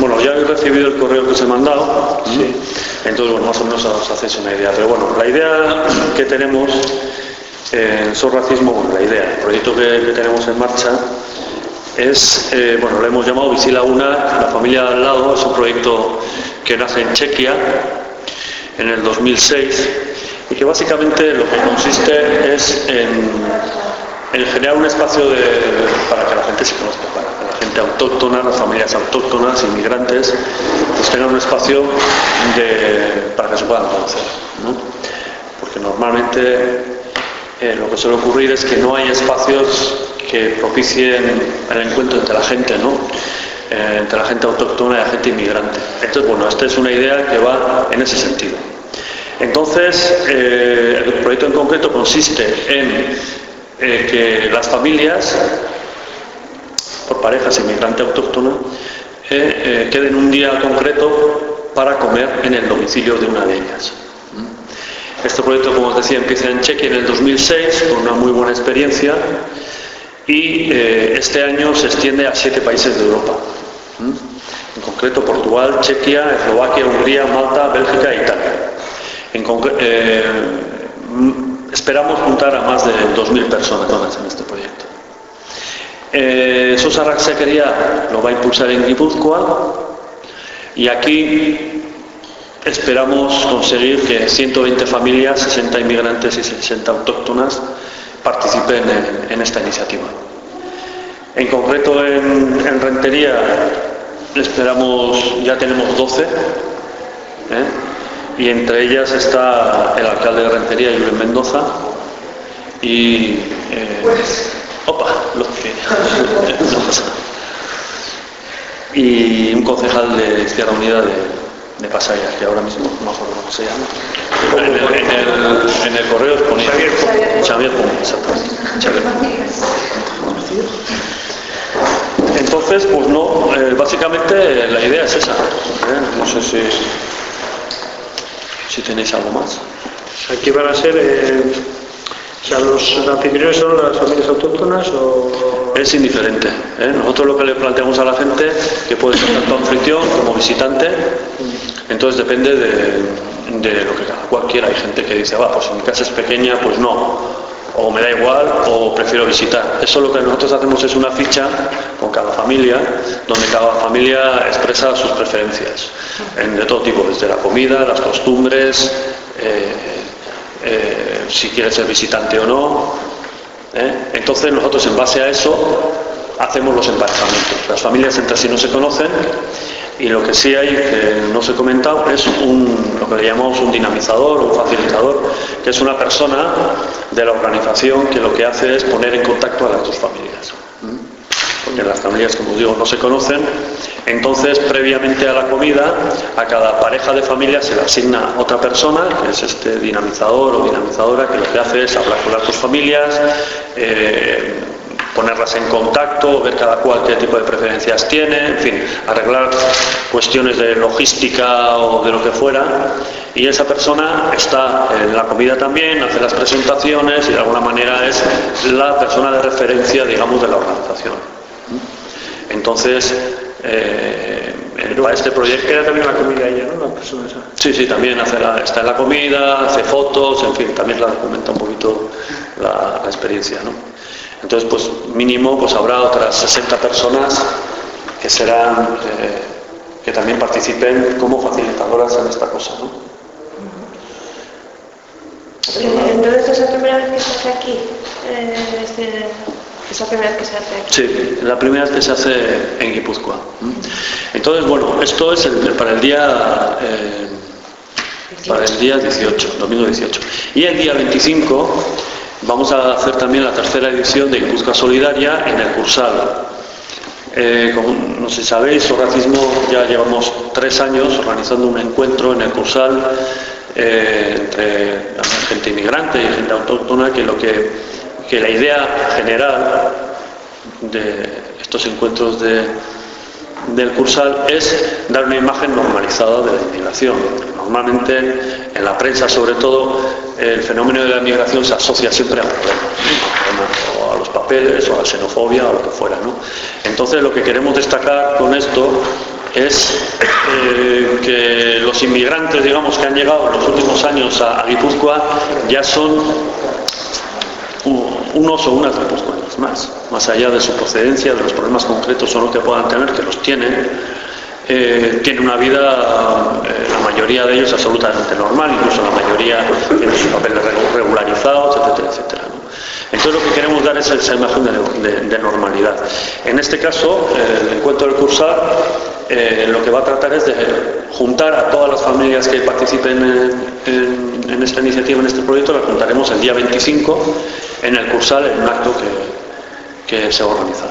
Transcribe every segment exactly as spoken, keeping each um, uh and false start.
bueno, ya habéis recibido el correo que os he mandado, sí. Entonces, bueno, más o menos os hacéis una idea. Pero bueno, la idea que tenemos en So Racismo, bueno, la idea, el proyecto que, que tenemos en marcha es, eh, bueno, lo hemos llamado Visila Una, la familia al lado. Es un proyecto que nace en Chequia en el dos mil seis y que básicamente lo que consiste es en, en generar un espacio de, para que la gente se conozca, para que la gente autóctona, las familias autóctonas, inmigrantes, pues tengan un espacio de, para que se puedan conocer, ¿no? Porque normalmente eh, lo que suele ocurrir es que no hay espacios que propicien el encuentro entre la gente, ¿no? Eh, entre la gente autóctona y la gente inmigrante. Entonces, bueno, esta es una idea que va en ese sentido. Entonces, eh, el proyecto en concreto consiste en eh, que las familias, por parejas inmigrante autóctona, eh, eh, queden un día concreto para comer en el domicilio de una de ellas. Este proyecto, como os decía, empieza en Chequia en el dos mil seis, con una muy buena experiencia, y eh, este año se extiende a siete países de Europa. En concreto, Portugal, Chequia, Eslovaquia, Hungría, Malta, Bélgica e Italia. En eh, esperamos juntar a más de dos mil personas en este proyecto. Eh, Sos Arrazakeria lo va a impulsar en Guipúzcoa, y aquí esperamos conseguir que ciento veinte familias, sesenta inmigrantes y sesenta autóctonas participen en, en esta iniciativa. En concreto, en, en Rentería esperamos, ya tenemos doce, ¿eh? Y entre ellas está el alcalde de Rentería, Julio Mendoza, y eh, opa, lo que no pasa. Y un concejal de Izquierda Unida de, de Pasaya, que ahora mismo no me acuerdo cómo se llama. En el, en el, en el correo os ponía Xavier Pum, exactamente. Xavier Pum. Entonces, pues no, eh, básicamente la idea es esa, ¿eh? No sé si si tenéis algo más. Aquí van a ser, eh, o sea, los anfitriones son las familias autóctonas o... Es indiferente, ¿eh? Nosotros lo que le planteamos a la gente, que puede ser tanto anfitrión como visitante, entonces depende de, de lo que cada cual quiera. Hay gente que dice, va, pues si mi casa es pequeña, pues no, o me da igual, o prefiero visitar. Eso lo que nosotros hacemos es una ficha con cada familia, donde cada familia expresa sus preferencias, en, de todo tipo, desde la comida, las costumbres, eh, eh, si quiere ser visitante o no, ¿eh? Entonces nosotros, en base a eso, hacemos los emparejamientos. Las familias entre sí no se conocen, y lo que sí hay, que no os he comentado, es un, lo que le llamamos un dinamizador, un facilitador, que es una persona de la organización que lo que hace es poner en contacto a las dos familias. Porque las familias, como os digo, no se conocen. Entonces, previamente a la comida, a cada pareja de familia se le asigna otra persona, que es este dinamizador o dinamizadora, que lo que hace es hablar con las dos familias, eh, ponerlas en contacto, ver cada cual qué tipo de preferencias tiene, en fin, arreglar cuestiones de logística o de lo que fuera. Y esa persona está en la comida también, hace las presentaciones y de alguna manera es la persona de referencia, digamos, de la organización. Entonces, eh, para este proyecto... Era también la comida ella, ¿no? La persona esa. Sí, sí, también hace la, está en la comida, hace fotos, en fin, también la documenta un poquito la, la experiencia, ¿no? Entonces, pues mínimo, pues habrá otras sesenta personas que serán, eh, que también participen como facilitadoras en esta cosa, ¿no? Entonces, ¿es la primera vez que se hace aquí? Eh, este, ¿Es la primera vez que se hace aquí? Sí, la primera vez que se hace en Guipúzcoa. Entonces, bueno, esto es el, para el día eh, para el día dieciocho, domingo dieciocho. Y el día veinticinco vamos a hacer también la tercera edición de Guipúzcoa Solidaria en el Cursal. Eh, como no sé si sabéis, So Racismo ya llevamos tres años organizando un encuentro en el Cursal eh, entre gente inmigrante y gente autóctona, que lo que, que la idea general de estos encuentros de, del Cursal es dar una imagen normalizada de la inmigración. Normalmente en la prensa, sobre todo, el fenómeno de la inmigración se asocia siempre a problemas, o a los papeles, o a la xenofobia, o a lo que fuera, ¿no? Entonces, lo que queremos destacar con esto es eh, que los inmigrantes, digamos, que han llegado en los últimos años a, a Guipúzcoa ya son unos o unas guipuzcoanas más, más allá de su procedencia, de los problemas concretos o no que puedan tener, que los tienen, eh, tienen una vida, eh, la mayoría de ellos absolutamente normal, incluso la mayoría tiene sus papeles regularizados, etcétera, etcétera, ¿no? Entonces lo que queremos dar es esa imagen de, de, de normalidad. En este caso, eh, el encuentro del Cursal eh, lo que va a tratar es de juntar a todas las familias que participen en, en, en esta iniciativa, en este proyecto. Las juntaremos el día veinticinco en el Cursal, en un acto que, que se va a organizar.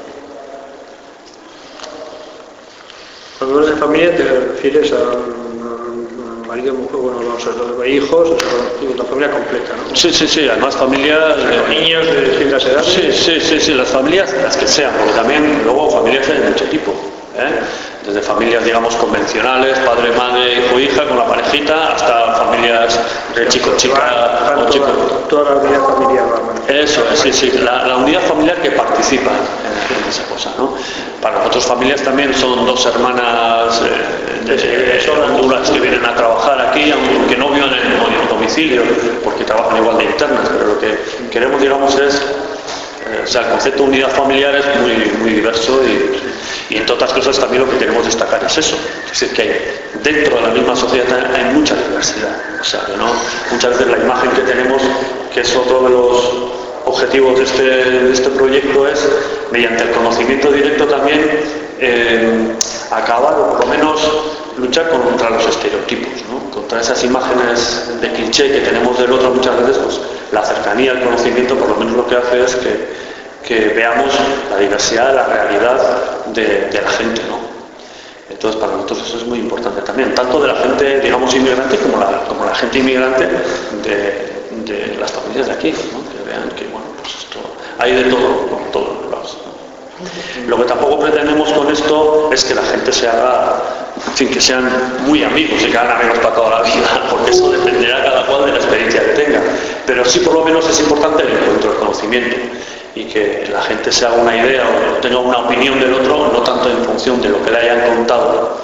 Cuando hablas de familia te refieres a marido, mujer, bueno, vamos a ver, hijos, la familia completa, ¿no? Sí, sí, sí, además familias... Eh, niños de distintas edades. Sí, sí, sí, sí, las familias, las que sean, porque también luego familias hay de mucho tipo, ¿eh? Desde familias, digamos, convencionales, padre, madre, hijo, hija, con la parejita, hasta familias de chico, chica o chico. Toda la unidad familiar, ¿no? Eso, sí, sí, la, la unidad familiar que participa en, en esa cosa, ¿no? Para nosotros familias también son dos hermanas eh, de, de Honduras que vienen a trabajar aquí, aunque no vivan en el domicilio, porque trabajan igual de internas, pero lo que queremos, digamos, es, eh, o sea, el concepto de unidad familiar es muy, muy diverso y, y entre otras cosas también lo que queremos destacar es eso, es decir, que hay, dentro de la misma sociedad hay mucha diversidad, o sea, que no, muchas veces la imagen que tenemos, que es otro de los objetivos de este, de este proyecto, es, mediante el conocimiento directo también, eh, acabar o por lo menos luchar contra los estereotipos, ¿no? Contra esas imágenes de cliché que tenemos del otro muchas veces, pues la cercanía al conocimiento por lo menos lo que hace es que, que veamos la diversidad de la realidad de, de la gente, ¿no? Entonces para nosotros eso es muy importante también, tanto de la gente, digamos, inmigrante como la, como la gente inmigrante de, de las familias de aquí, ¿no? Que vean que, bueno, pues esto hay de todo, por todos los lados, ¿no? Lo que tampoco pretendemos con esto es que la gente se haga, en fin, que sean muy amigos y que hagan amigos para toda la vida, porque eso dependerá cada cual de la experiencia que tenga. Pero sí, por lo menos es importante el encuentro, el conocimiento, y que la gente se haga una idea o tenga una opinión del otro, no tanto en función de lo que le hayan contado,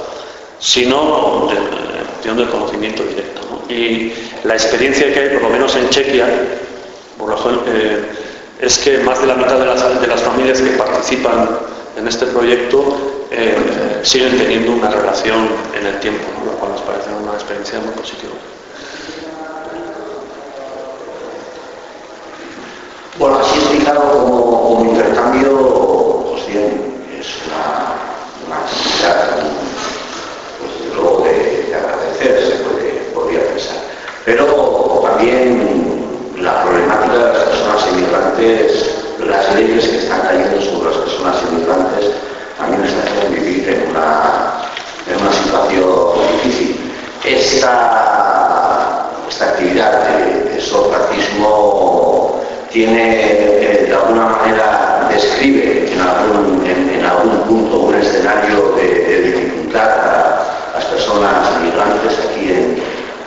sino de, en función del conocimiento directo, ¿no? Y la experiencia que hay, por lo menos en Chequia, por ejemplo, eh, es que más de la mitad de las, de las familias que participan en este proyecto eh, siguen teniendo una relación en el tiempo, ¿no? Lo cual nos parece una experiencia muy positiva. Bueno, así explicado como, como intercambio, pues bien, es una, una actividad, pues desde luego de, de agradecer, se puede, podría pensar. Pero también la problemática de las personas inmigrantes, las leyes que están cayendo sobre las personas inmigrantes, también les hacen vivir en una, en una situación difícil. Esta, esta actividad de, de sorracismo tiene, eh, de alguna manera, describe en algún, en, en algún punto un escenario de, de dificultad para las personas migrantes aquí en...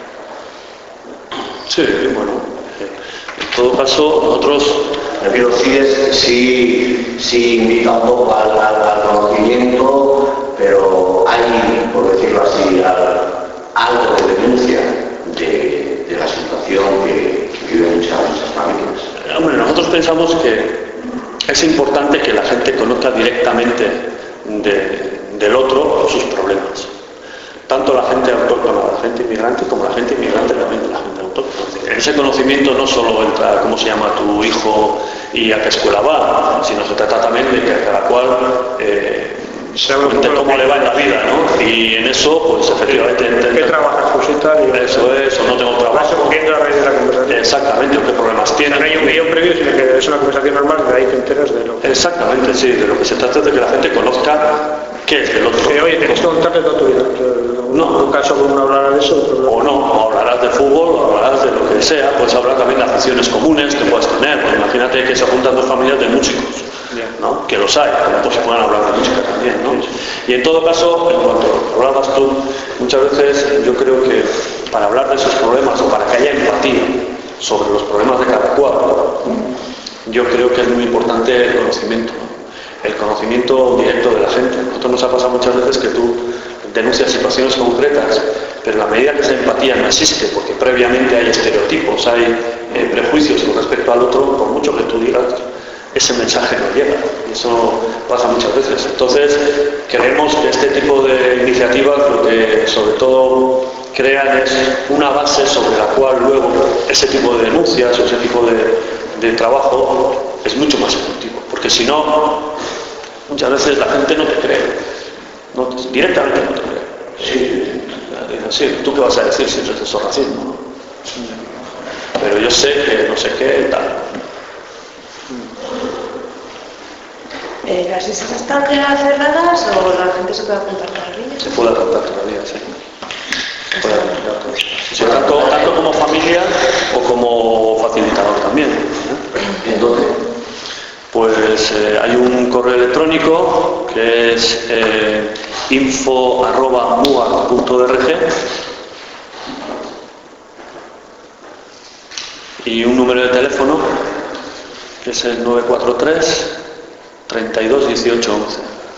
Sí, bueno, en todo caso, nosotros... Pero sí, es, sí, sí invita un poco al, al, al conocimiento, pero hay, por decirlo así, al, algo de denuncia de, de la situación que, que viven muchas, muchas familias. Hombre, nosotros pensamos que es importante que la gente conozca directamente de, del otro sus problemas. Tanto la gente autóctona, la gente inmigrante, como la gente inmigrante también de la gente autóctona. En ese conocimiento no solo entra cómo se llama tu hijo y a qué escuela va, sino se trata también de que cada cual eh, se cuente cómo le va en la vida, ¿no? Y en eso, pues efectivamente... ¿Qué trabajas, pues y tal? Y eso es, o no tengo trabajo. Eso viendo a raíz de la conversación. Exactamente, o qué problemas tiene. No hay un guión previo, sino que es una conversación normal, de ahí te enteras de lo que... Exactamente, sí, de lo que se trata es de que la gente conozca qué es del otro. Sí, oye, tienes que contarle toda tu vida. No. En un caso como uno hablará de eso, otro o no, o hablarás de fútbol, o hablarás de lo que sea, puedes hablar también de aficiones comunes que puedas tener. Pues imagínate que se juntan dos familias de músicos, ¿no? Que los hay, pues se pueden hablar de música también, ¿no? Y en todo caso, en cuanto hablabas tú, muchas veces yo creo que para hablar de esos problemas o para que haya empatía sobre los problemas de cada cual, yo creo que es muy importante el conocimiento, ¿no? el conocimiento directo de la gente. A nosotros nos ha pasado muchas veces que tú denuncias situaciones concretas, pero la medida que esa empatía no existe, porque previamente hay estereotipos, hay eh, prejuicios con respecto al otro, por mucho que tú digas, ese mensaje no llega. Y eso pasa muchas veces. Entonces, creemos que este tipo de iniciativas lo que sobre todo crean es una base sobre la cual luego ese tipo de denuncias o ese tipo de, de trabajo es mucho más efectivo. Porque si no, muchas veces la gente no te cree. No, directamente no te cree. Sí, sí, ¿tú qué vas a decir si eres de racismo? ¿No? Pero yo sé que no sé qué tal. Eh, ¿Las listas están ya cerradas o la gente se puede apuntar todavía? Se puede apuntar todavía, sí. Se puede apuntar todavía. Sí, tanto, tanto como familia o como facilitador también. ¿eh? ¿Y en dónde? Pues eh, hay un correo electrónico que es eh, info arroba muar punto org y un número de teléfono que es el nueve cuatro tres, treinta y dos, dieciocho, once.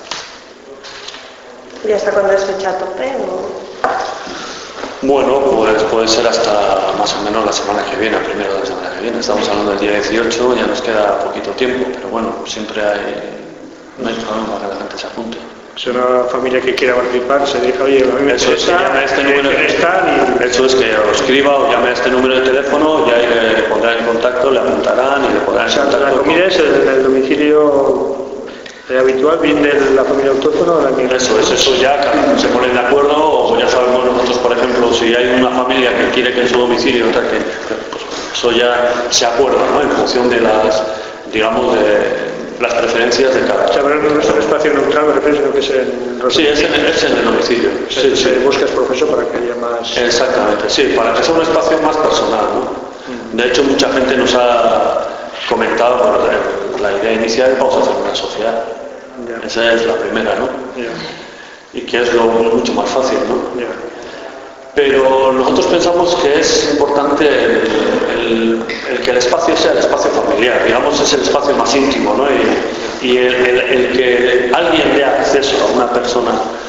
¿Y hasta cuándo es fecha a tope? O... Bueno, pues puede ser hasta más o menos la semana que viene, primero de la semana que viene. Estamos hablando del día dieciocho, ya nos queda poquito tiempo, pero bueno, siempre hay, no hay problema que la gente se apunte. Si una familia que quiera participar se dice, oye, a mí me Eso es, que llame a este número de estar y... Eso es, que os escriba o llame a este número de teléfono y ahí le pondrán en contacto, le apuntarán y le podrán O sea, contacto. la comida es el, el domicilio eh, habitual, bien de la familia autóctona o de la migración. Eso es, eso ya se ponen de acuerdo, o ya sabemos nosotros, por ejemplo, si hay una familia que quiere que en su domicilio, otra que, pues, eso ya se acuerda, ¿no? En función de las, digamos, de las preferencias de cada. O sea, pero no es un espacio neutral, me refiero, sino que es en... Sí, es en, es en el domicilio. Se, Sí, se sí. busca profesor para que haya más... Exactamente, sí, para que sea un espacio más personal, ¿no? De hecho, mucha gente nos ha comentado, bueno, la, la idea inicial es vamos a hacer una sociedad. Ya. Esa es la primera, ¿no? Ya. Y que es lo mucho más fácil, ¿no? Ya. Pero nosotros pensamos que es importante el, el, el que el espacio sea el espacio familiar, digamos, es el espacio más íntimo, ¿no? Y, y el, el, el que alguien dé acceso a una persona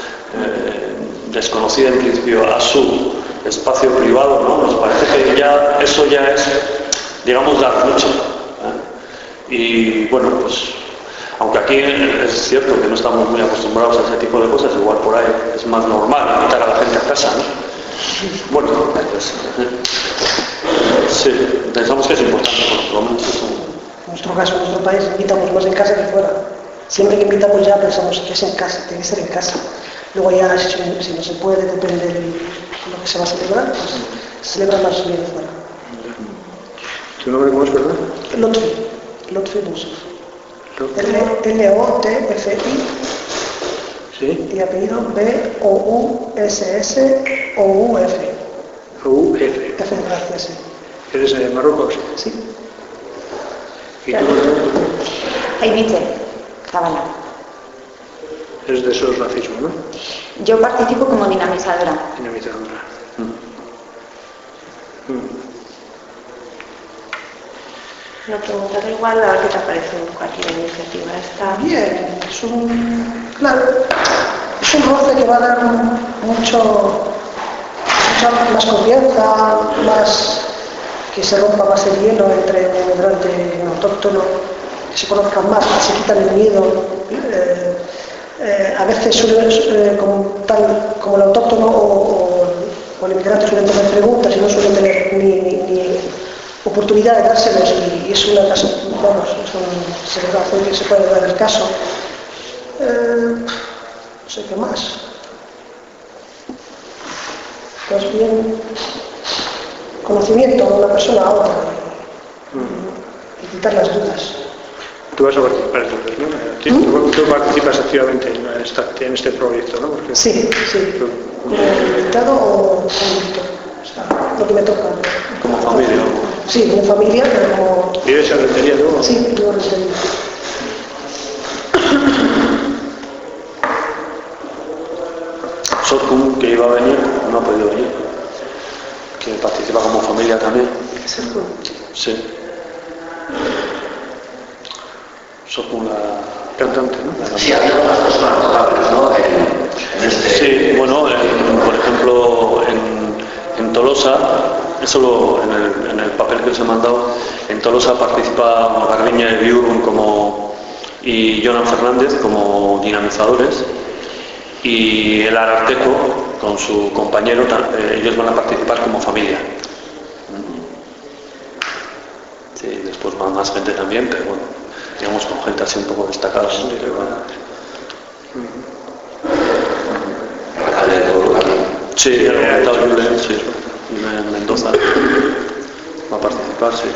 eh, desconocida en principio a su espacio privado, ¿no? Nos parece que ya eso ya es, digamos, dar mucho. ¿eh? Y bueno, pues aunque aquí es cierto que no estamos muy acostumbrados a ese tipo de cosas, igual por ahí es más normal invitar a la gente a casa, ¿no? Bueno, pues, sí, pensamos que es importante, por lo menos eso. En nuestro caso, en nuestro país, invitamos más en casa que fuera. Siempre que invitamos ya pensamos que es en casa, tiene que ser en casa. Luego ya, si, si no se puede, depende de lo que se va a celebrar, pues se celebra más bien fuera. ¿Tu nombre cómo es, verdad? Lotfi, Lotfi Busuf. L O T F I. Sí. Y apellido B O U S S O U F. O U F. F de Francia, sí. ¿Eres de Marruecos? Sí. ¿Y tú? Aimiche, Zabala. Eres de esos racismo, ¿no? Yo participo como dinamizadora. Dinamizadora. Mm. Mm. No preguntar igual a ver qué te parece cualquier iniciativa. Está Bien, es un, claro, es un roce que va a dar mucho, mucha más confianza, más, que se rompa más el hielo entre un inmigrante y un autóctono, que se conozcan más, que se quitan el miedo. Eh, eh, a veces suele, eh, como, tal, como el autóctono o, o, o el inmigrante suelen tener preguntas y no suelen tener ni, ni, ni oportunidad de dárselos, y, y es una caso, vamos, es un, se, puede, se puede dar el caso. Eh, no sé qué más. Pues bien, conocimiento de una persona a otra y, y quitar las dudas. Tú vas a participar entonces, ¿no? ¿Mm? Tú, tú participas activamente en, esta, en este proyecto, ¿no? Porque sí, sí. Tú... Como invitado o como invitado. O sea, lo que me toca. Como familia. Sí, como familia, pero como... ¿Vives en Rentería luego? Sí, vivo en Rentería. Sorkun, que iba a venir, no ha podido venir. Que participa como familia también. Sorkun. Sí. Sorkun, la, cantante, ¿no? Sí, había otras personas notables, ¿no? En, en este... Sí, bueno, en, por ejemplo, en, en Tolosa, eso lo, en, el, en el papel que os he mandado, en Tolosa participa Garbiña de Biurrun como, y Jonan Fernández como dinamizadores, y el Ararteco con su compañero, eh, ellos van a participar como familia. Sí, después más, más gente también, pero bueno, digamos con gente así un poco destacada, ¿no? Sí, Que van- alcalde de Toluca. Sí, el comentado Julen, sí, en Mendoza va a participar, sí.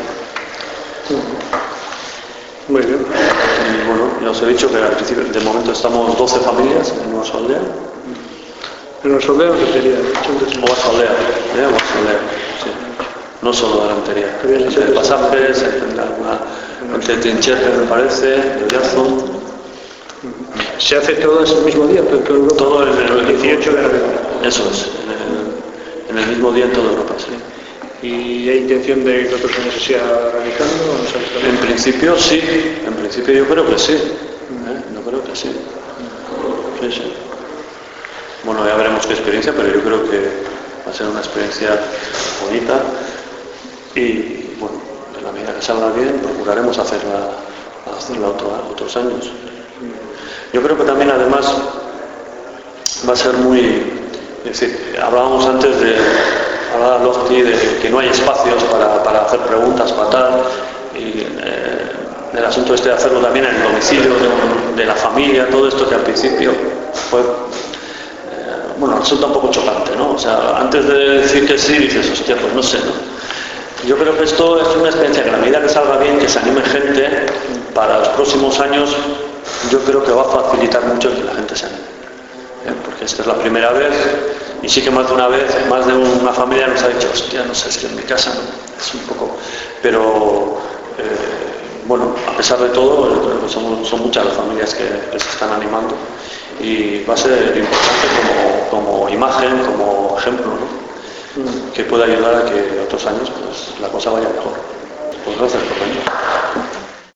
Muy bien. Y bueno, ya os he dicho que al principio, de momento estamos doce familias en Nueva Aldea, En los soldados de Tería, de hecho, antes o Aldea, ¿eh? Aldea, sí. No solo delantería, Había dicho entre que- pasajes, entre alguna, entre Trincherpe me parece, de Oyazo, se hace todo ese mismo día, pero todo Europa. todo en el dieciocho de noviembre. Eso es, en el, en el mismo día en toda Europa, sí. ¿Y hay intención de que otros años se siga realizando o no sabes En también? principio sí, en principio yo creo que sí, ¿eh? Yo creo que sí. Sí, sí. Bueno, ya veremos qué experiencia, pero yo creo que va a ser una experiencia bonita y bueno, en la medida que salga bien, procuraremos hacerla, hacerla otro- otros años. Yo creo que también además va a ser muy, es decir, hablábamos antes de, hablaba Lofty de que no hay espacios para, para hacer preguntas, para tal, y eh, el asunto este de hacerlo también en el domicilio de, de la familia, todo esto que al principio fue, eh, bueno, resulta un poco chocante, ¿no? O sea, antes de decir que sí, dices, hostia, pues no sé, ¿no? Yo creo que esto es una experiencia que a la medida que salga bien, que se anime gente, para los próximos años, yo creo que va a facilitar mucho que la gente se anime. ¿Eh? Porque esta es la primera vez, y sí que más de una vez, más de una familia nos ha dicho, hostia, no sé, es que en mi casa no, es un poco... Pero, eh, bueno, a pesar de todo, yo creo que son, son muchas las familias que, que se están animando, y va a ser importante como, como imagen, como ejemplo, ¿no? Que pueda ayudar a que otros años pues, la cosa vaya mejor. Pues gracias por venir.